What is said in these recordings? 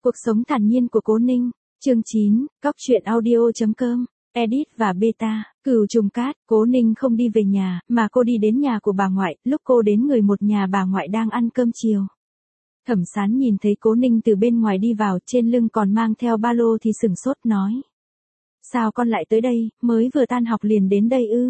Cuộc sống thản nhiên của Cố Ninh, chương 9, Cóc truyện audio.com, edit và beta, Cửu Trùng Cát. Cố Ninh không đi về nhà, mà cô đi đến nhà của bà ngoại. Lúc cô đến, người một nhà bà ngoại đang ăn cơm chiều. Thẩm Sán nhìn thấy Cố Ninh từ bên ngoài đi vào, trên lưng còn mang theo ba lô thì sửng sốt nói: sao con lại tới đây, mới vừa tan học liền đến đây ư?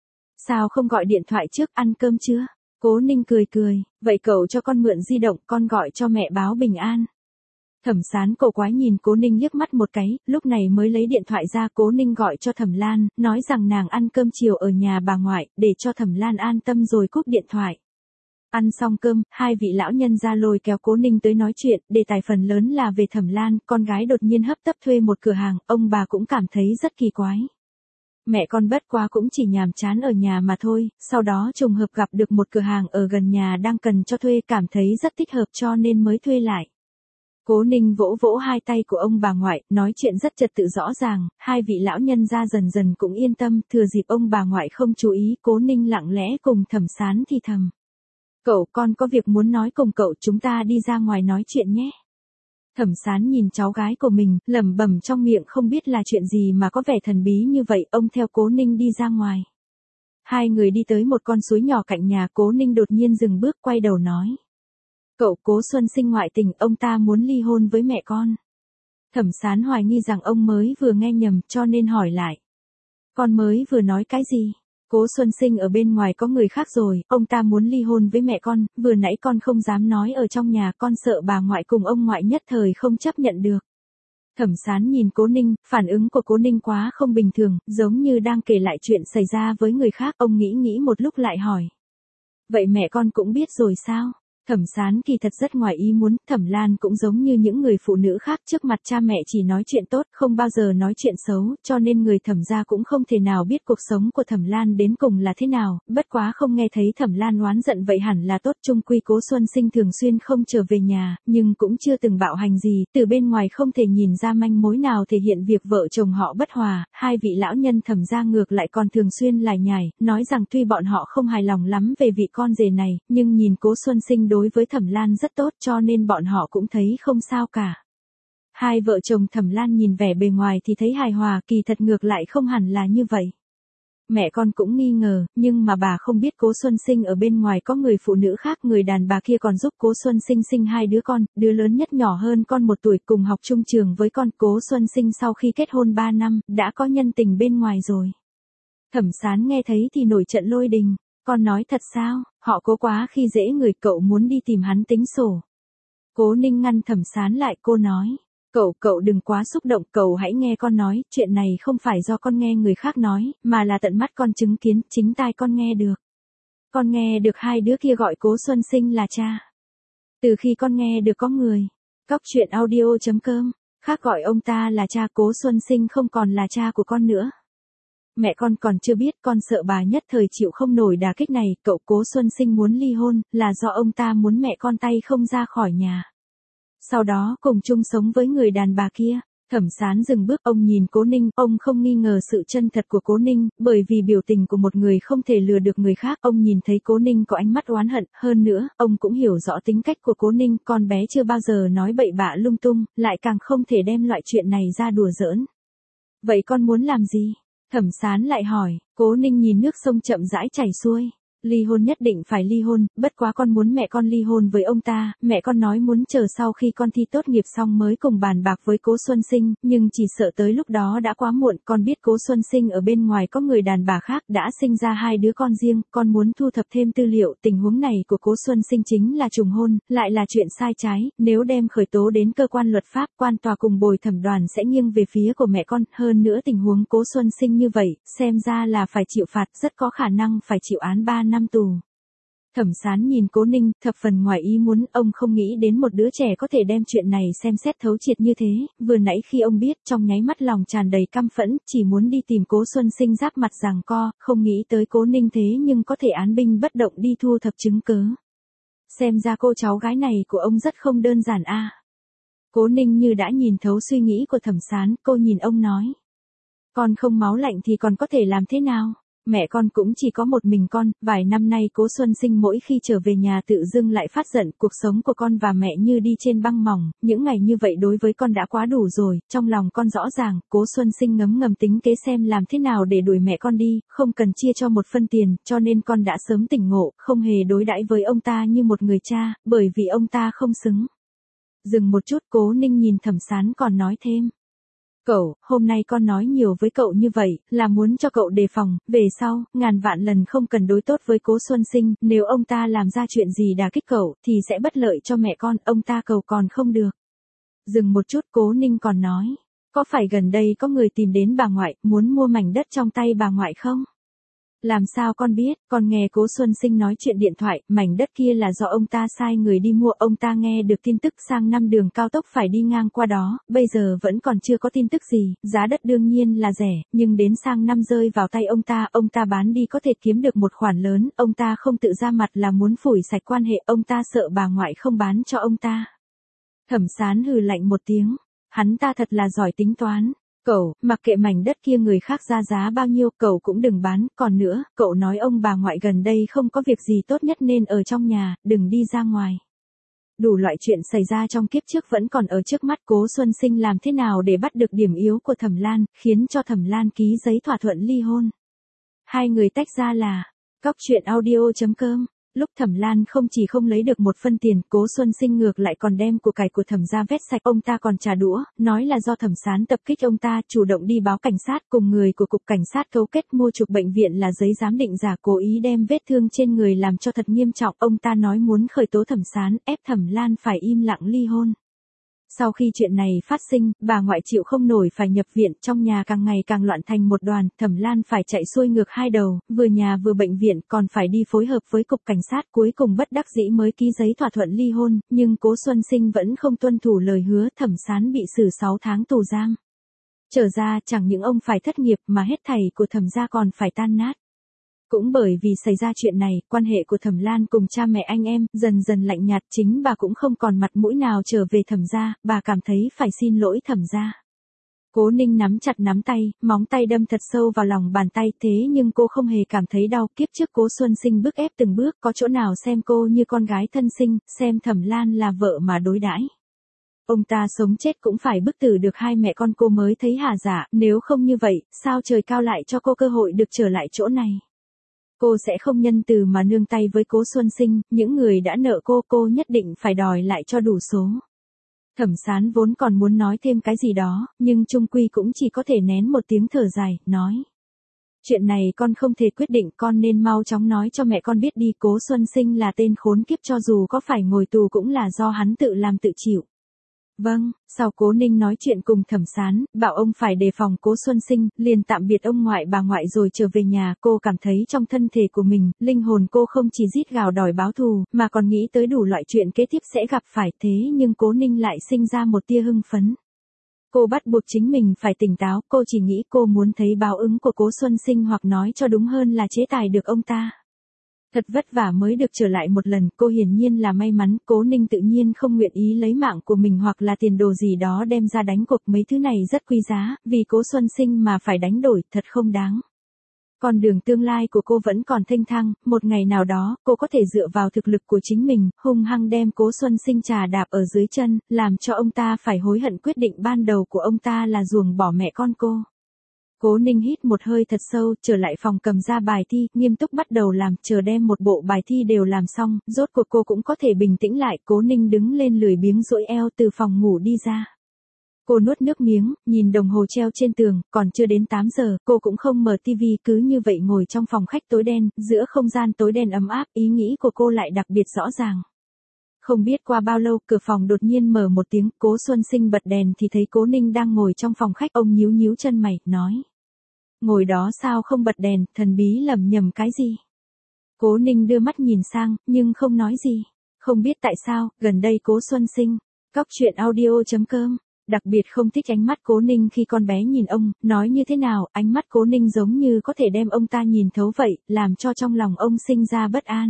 Sao không gọi điện thoại trước, ăn cơm chưa? Cố Ninh cười cười: vậy cậu cho con mượn di động, con gọi cho mẹ báo bình an. Thẩm Sán cổ quái nhìn Cố Ninh liếc mắt một cái, lúc này mới lấy điện thoại ra. Cố Ninh gọi cho Thẩm Lan, nói rằng nàng ăn cơm chiều ở nhà bà ngoại, để cho Thẩm Lan an tâm rồi cúp điện thoại. Ăn xong cơm, hai vị lão nhân ra lôi kéo Cố Ninh tới nói chuyện, đề tài phần lớn là về Thẩm Lan. Con gái đột nhiên hấp tấp thuê một cửa hàng, ông bà cũng cảm thấy rất kỳ quái. Mẹ con bất quá cũng chỉ nhàm chán ở nhà mà thôi, sau đó trùng hợp gặp được một cửa hàng ở gần nhà đang cần cho thuê, cảm thấy rất thích hợp cho nên mới thuê lại. Cố Ninh vỗ vỗ hai tay của ông bà ngoại, nói chuyện rất trật tự rõ ràng. Hai vị lão nhân ra dần dần cũng yên tâm. Thừa dịp ông bà ngoại không chú ý, Cố Ninh lặng lẽ cùng Thẩm Sán thì thầm: cậu, con có việc muốn nói cùng cậu, chúng ta đi ra ngoài nói chuyện nhé. Thẩm Sán nhìn cháu gái của mình, lẩm bẩm trong miệng không biết là chuyện gì mà có vẻ thần bí như vậy. Ông theo Cố Ninh đi ra ngoài. Hai người đi tới một con suối nhỏ cạnh nhà. Cố Ninh đột nhiên dừng bước, quay đầu nói: cậu, Cố Xuân Sinh ngoại tình, ông ta muốn ly hôn với mẹ con. Thẩm Sán hoài nghi rằng ông mới vừa nghe nhầm, cho nên hỏi lại: con mới vừa nói cái gì? Cố Xuân Sinh ở bên ngoài có người khác rồi, ông ta muốn ly hôn với mẹ con, vừa nãy con không dám nói ở trong nhà, con sợ bà ngoại cùng ông ngoại nhất thời không chấp nhận được. Thẩm Sán nhìn Cố Ninh, phản ứng của Cố Ninh quá không bình thường, giống như đang kể lại chuyện xảy ra với người khác. Ông nghĩ một lúc lại hỏi: vậy mẹ con cũng biết rồi sao? Thẩm Sán kỳ thật rất ngoài ý muốn. Thẩm Lan cũng giống như những người phụ nữ khác, trước mặt cha mẹ chỉ nói chuyện tốt, không bao giờ nói chuyện xấu, cho nên người Thẩm gia cũng không thể nào biết cuộc sống của Thẩm Lan đến cùng là thế nào. Bất quá không nghe thấy Thẩm Lan oán giận vậy hẳn là tốt. Chung quy Cố Xuân Sinh thường xuyên không trở về nhà, nhưng cũng chưa từng bạo hành gì, từ bên ngoài không thể nhìn ra manh mối nào thể hiện việc vợ chồng họ bất hòa. Hai vị lão nhân Thẩm gia ngược lại còn thường xuyên lải nhải, nói rằng tuy bọn họ không hài lòng lắm về vị con rể này, nhưng nhìn Cố Xuân Sinh đối với Thẩm Lan rất tốt, cho nên bọn họ cũng thấy không sao cả. Hai vợ chồng Thẩm Lan nhìn vẻ bề ngoài thì thấy hài hòa, kỳ thật ngược lại không hẳn là như vậy. Mẹ con cũng nghi ngờ, nhưng mà bà không biết Cố Xuân Sinh ở bên ngoài có người phụ nữ khác. Người đàn bà kia còn giúp Cố Xuân Sinh sinh hai đứa con, đứa lớn nhất nhỏ hơn con 1 tuổi, cùng học chung trường với con. Cố Xuân Sinh sau khi kết hôn 3 năm, đã có nhân tình bên ngoài rồi. Thẩm Sán nghe thấy thì nổi trận lôi đình: con nói thật sao? Họ Cố quá khi dễ người, cậu muốn đi tìm hắn tính sổ. Cố Ninh ngăn Thẩm Sán lại, cô nói: cậu đừng quá xúc động, cậu hãy nghe con nói, chuyện này không phải do con nghe người khác nói, mà là tận mắt con chứng kiến, chính tai con nghe được. Con nghe được hai đứa kia gọi Cố Xuân Sinh là cha. Từ khi con nghe được có người, Cóc truyện audio.com, khác gọi ông ta là cha, Cố Xuân Sinh không còn là cha của con nữa. Mẹ con còn chưa biết, con sợ bà nhất thời chịu không nổi đả kích này. Cậu, Cố Xuân Sinh muốn ly hôn, là do ông ta muốn mẹ con tay không ra khỏi nhà, sau đó cùng chung sống với người đàn bà kia. Thẩm Sán dừng bước, ông nhìn Cố Ninh, ông không nghi ngờ sự chân thật của Cố Ninh, bởi vì biểu tình của một người không thể lừa được người khác. Ông nhìn thấy Cố Ninh có ánh mắt oán hận, hơn nữa, ông cũng hiểu rõ tính cách của Cố Ninh, con bé chưa bao giờ nói bậy bạ lung tung, lại càng không thể đem loại chuyện này ra đùa giỡn. Vậy con muốn làm gì? Thẩm Sán lại hỏi. Cố Ninh nhìn nước sông chậm rãi chảy xuôi. Ly hôn nhất định phải ly hôn, bất quá con muốn mẹ con ly hôn với ông ta. Mẹ con nói muốn chờ sau khi con thi tốt nghiệp xong mới cùng bàn bạc với Cố Xuân Sinh, nhưng chỉ sợ tới lúc đó đã quá muộn. Con biết Cố Xuân Sinh ở bên ngoài có người đàn bà khác, đã sinh ra hai đứa con riêng. Con muốn thu thập thêm tư liệu. Tình huống này của Cố Xuân Sinh chính là trùng hôn, lại là chuyện sai trái. Nếu đem khởi tố đến cơ quan luật pháp, quan tòa cùng bồi thẩm đoàn sẽ nghiêng về phía của mẹ con. Hơn nữa tình huống Cố Xuân Sinh như vậy, xem ra là phải chịu phạt, rất có khả năng phải chịu án 3 năm tù. Thẩm Sán nhìn Cố Ninh, thập phần ngoài ý muốn. Ông không nghĩ đến một đứa trẻ có thể đem chuyện này xem xét thấu triệt như thế. Vừa nãy khi ông biết, trong nháy mắt lòng tràn đầy căm phẫn, chỉ muốn đi tìm Cố Xuân Sinh giáp mặt giằng co, không nghĩ tới Cố Ninh thế nhưng có thể án binh bất động đi thu thập chứng cứ. Xem ra cô cháu gái này của ông rất không đơn giản a. Cố Ninh như đã nhìn thấu suy nghĩ của Thẩm Sán, cô nhìn ông nói: con không máu lạnh thì còn có thể làm thế nào? Mẹ con cũng chỉ có một mình con, vài năm nay Cố Xuân Sinh mỗi khi trở về nhà tự dưng lại phát giận, cuộc sống của con và mẹ như đi trên băng mỏng, những ngày như vậy đối với con đã quá đủ rồi, trong lòng con rõ ràng, Cố Xuân Sinh ngấm ngầm tính kế xem làm thế nào để đuổi mẹ con đi, không cần chia cho một phân tiền, cho nên con đã sớm tỉnh ngộ, không hề đối đãi với ông ta như một người cha, bởi vì ông ta không xứng. Dừng một chút, Cố Ninh nhìn Thẩm Sán còn nói thêm. Cậu, hôm nay con nói nhiều với cậu như vậy, là muốn cho cậu đề phòng, về sau, ngàn vạn lần không cần đối tốt với Cố Xuân Sinh, nếu ông ta làm ra chuyện gì đả kích cậu, thì sẽ bất lợi cho mẹ con, ông ta cầu còn không được. Dừng một chút, Cố Ninh còn nói, có phải gần đây có người tìm đến bà ngoại, muốn mua mảnh đất trong tay bà ngoại không? Làm sao con biết, con nghe Cố Xuân Sinh nói chuyện điện thoại, mảnh đất kia là do ông ta sai người đi mua, ông ta nghe được tin tức sang năm đường cao tốc phải đi ngang qua đó, bây giờ vẫn còn chưa có tin tức gì, giá đất đương nhiên là rẻ, nhưng đến sang năm rơi vào tay ông ta bán đi có thể kiếm được một khoản lớn, ông ta không tự ra mặt là muốn phủi sạch quan hệ, ông ta sợ bà ngoại không bán cho ông ta. Thẩm Sán hừ lạnh một tiếng, hắn ta thật là giỏi tính toán. Cậu, mặc kệ mảnh đất kia người khác ra giá bao nhiêu, cậu cũng đừng bán, còn nữa, cậu nói ông bà ngoại gần đây không có việc gì tốt nhất nên ở trong nhà, đừng đi ra ngoài. Đủ loại chuyện xảy ra trong kiếp trước vẫn còn ở trước mắt, Cố Xuân Sinh làm thế nào để bắt được điểm yếu của Thẩm Lan, khiến cho Thẩm Lan ký giấy thỏa thuận ly hôn. Hai người tách ra là, coctruyện.audio.com. Lúc Thẩm Lan không chỉ không lấy được một phân tiền, Cố Xuân Sinh ngược lại còn đem của cải của Thẩm gia vét sạch, ông ta còn trả đũa, nói là do Thẩm Sán tập kích ông ta, chủ động đi báo cảnh sát, cùng người của cục cảnh sát cấu kết mua chuộc bệnh viện là giấy giám định giả, cố ý đem vết thương trên người làm cho thật nghiêm trọng, ông ta nói muốn khởi tố Thẩm Sán, ép Thẩm Lan phải im lặng ly hôn. Sau khi chuyện này phát sinh, bà ngoại chịu không nổi phải nhập viện, trong nhà càng ngày càng loạn thành một đoàn, Thẩm Lan phải chạy xuôi ngược hai đầu, vừa nhà vừa bệnh viện, còn phải đi phối hợp với cục cảnh sát, cuối cùng bất đắc dĩ mới ký giấy thỏa thuận ly hôn, nhưng Cố Xuân Sinh vẫn không tuân thủ lời hứa, Thẩm Sán bị xử 6 tháng tù giam. Trở ra, chẳng những ông phải thất nghiệp mà hết thảy của Thẩm gia còn phải tan nát. Cũng bởi vì xảy ra chuyện này, quan hệ của Thẩm Lan cùng cha mẹ anh em dần dần lạnh nhạt, chính bà cũng không còn mặt mũi nào trở về Thẩm gia, bà cảm thấy phải xin lỗi Thẩm gia. Cố Ninh nắm chặt nắm tay, móng tay đâm thật sâu vào lòng bàn tay, thế nhưng cô không hề cảm thấy đau, kiếp trước Cố Xuân Sinh bức ép từng bước, có chỗ nào xem cô như con gái thân sinh, xem Thẩm Lan là vợ mà đối đãi. Ông ta sống chết cũng phải bức tử được hai mẹ con cô mới thấy hà dạ, nếu không như vậy, sao trời cao lại cho cô cơ hội được trở lại chỗ này. Cô sẽ không nhân từ mà nương tay với Cố Xuân Sinh, những người đã nợ cô nhất định phải đòi lại cho đủ số. Thẩm Sán vốn còn muốn nói thêm cái gì đó, nhưng chung quy cũng chỉ có thể nén một tiếng thở dài, nói. Chuyện này con không thể quyết định, con nên mau chóng nói cho mẹ con biết đi, Cố Xuân Sinh là tên khốn kiếp, cho dù có phải ngồi tù cũng là do hắn tự làm tự chịu. Vâng, sau Cố Ninh nói chuyện cùng Thẩm Sán, bảo ông phải đề phòng Cố Xuân Sinh, liền tạm biệt ông ngoại bà ngoại rồi trở về nhà, cô cảm thấy trong thân thể của mình, linh hồn cô không chỉ rít gào đòi báo thù, mà còn nghĩ tới đủ loại chuyện kế tiếp sẽ gặp phải, thế nhưng Cố Ninh lại sinh ra một tia hưng phấn. Cô bắt buộc chính mình phải tỉnh táo, cô chỉ nghĩ cô muốn thấy báo ứng của Cố Xuân Sinh, hoặc nói cho đúng hơn là chế tài được ông ta. Thật vất vả mới được trở lại một lần, cô hiển nhiên là may mắn, Cố Ninh tự nhiên không nguyện ý lấy mạng của mình hoặc là tiền đồ gì đó đem ra đánh cuộc, mấy thứ này rất quý giá, vì Cố Xuân Sinh mà phải đánh đổi, thật không đáng. Con đường tương lai của cô vẫn còn thênh thang, một ngày nào đó, cô có thể dựa vào thực lực của chính mình, hung hăng đem Cố Xuân Sinh trà đạp ở dưới chân, làm cho ông ta phải hối hận quyết định ban đầu của ông ta là ruồng bỏ mẹ con cô. Cố Ninh hít một hơi thật sâu, trở lại phòng cầm ra bài thi, nghiêm túc bắt đầu làm, chờ đem một bộ bài thi đều làm xong, rốt cuộc cô cũng có thể bình tĩnh lại, Cố Ninh đứng lên lười biếng duỗi eo từ phòng ngủ đi ra. Cô nuốt nước miếng, nhìn đồng hồ treo trên tường, còn chưa đến 8 giờ, cô cũng không mở tivi, cứ như vậy ngồi trong phòng khách tối đen, giữa không gian tối đen ấm áp, ý nghĩ của cô lại đặc biệt rõ ràng. Không biết qua bao lâu, cửa phòng đột nhiên mở một tiếng, Cố Xuân Sinh bật đèn thì thấy Cố Ninh đang ngồi trong phòng khách, ông nhíu nhíu chân mày, nói. Ngồi đó sao không bật đèn, thần bí lẩm nhẩm cái gì? Cố Ninh đưa mắt nhìn sang, nhưng không nói gì. Không biết tại sao, gần đây Cố Xuân Sinh, coctruyện.audio.com, đặc biệt không thích ánh mắt Cố Ninh khi con bé nhìn ông, nói như thế nào, ánh mắt Cố Ninh giống như có thể đem ông ta nhìn thấu vậy, làm cho trong lòng ông sinh ra bất an.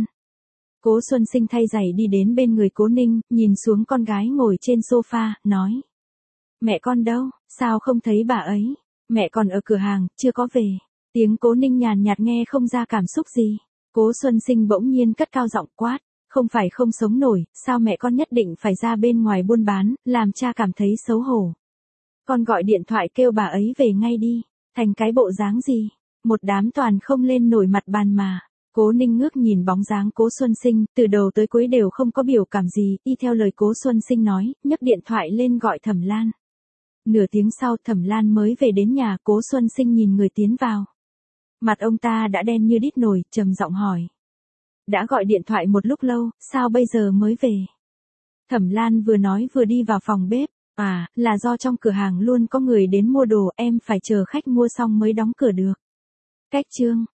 Cố Xuân Sinh thay giày đi đến bên người Cố Ninh, nhìn xuống con gái ngồi trên sofa, nói. Mẹ con đâu, sao không thấy bà ấy? Mẹ còn ở cửa hàng, chưa có về. Tiếng Cố Ninh nhàn nhạt nghe không ra cảm xúc gì. Cố Xuân Sinh bỗng nhiên cất cao giọng quát, không phải không sống nổi, sao mẹ con nhất định phải ra bên ngoài buôn bán, làm cha cảm thấy xấu hổ. Con gọi điện thoại kêu bà ấy về ngay đi, thành cái bộ dáng gì, một đám toàn không lên nổi mặt bàn mà. Cố Ninh ngước nhìn bóng dáng Cố Xuân Sinh, từ đầu tới cuối đều không có biểu cảm gì, y theo lời Cố Xuân Sinh nói, nhấc điện thoại lên gọi Thẩm Lan. Nửa tiếng sau Thẩm Lan mới về đến nhà, Cố Xuân Sinh nhìn người tiến vào. Mặt ông ta đã đen như đít nồi, trầm giọng hỏi. Đã gọi điện thoại một lúc lâu, sao bây giờ mới về? Thẩm Lan vừa nói vừa đi vào phòng bếp. À, là do trong cửa hàng luôn có người đến mua đồ, em phải chờ khách mua xong mới đóng cửa được. Cách chương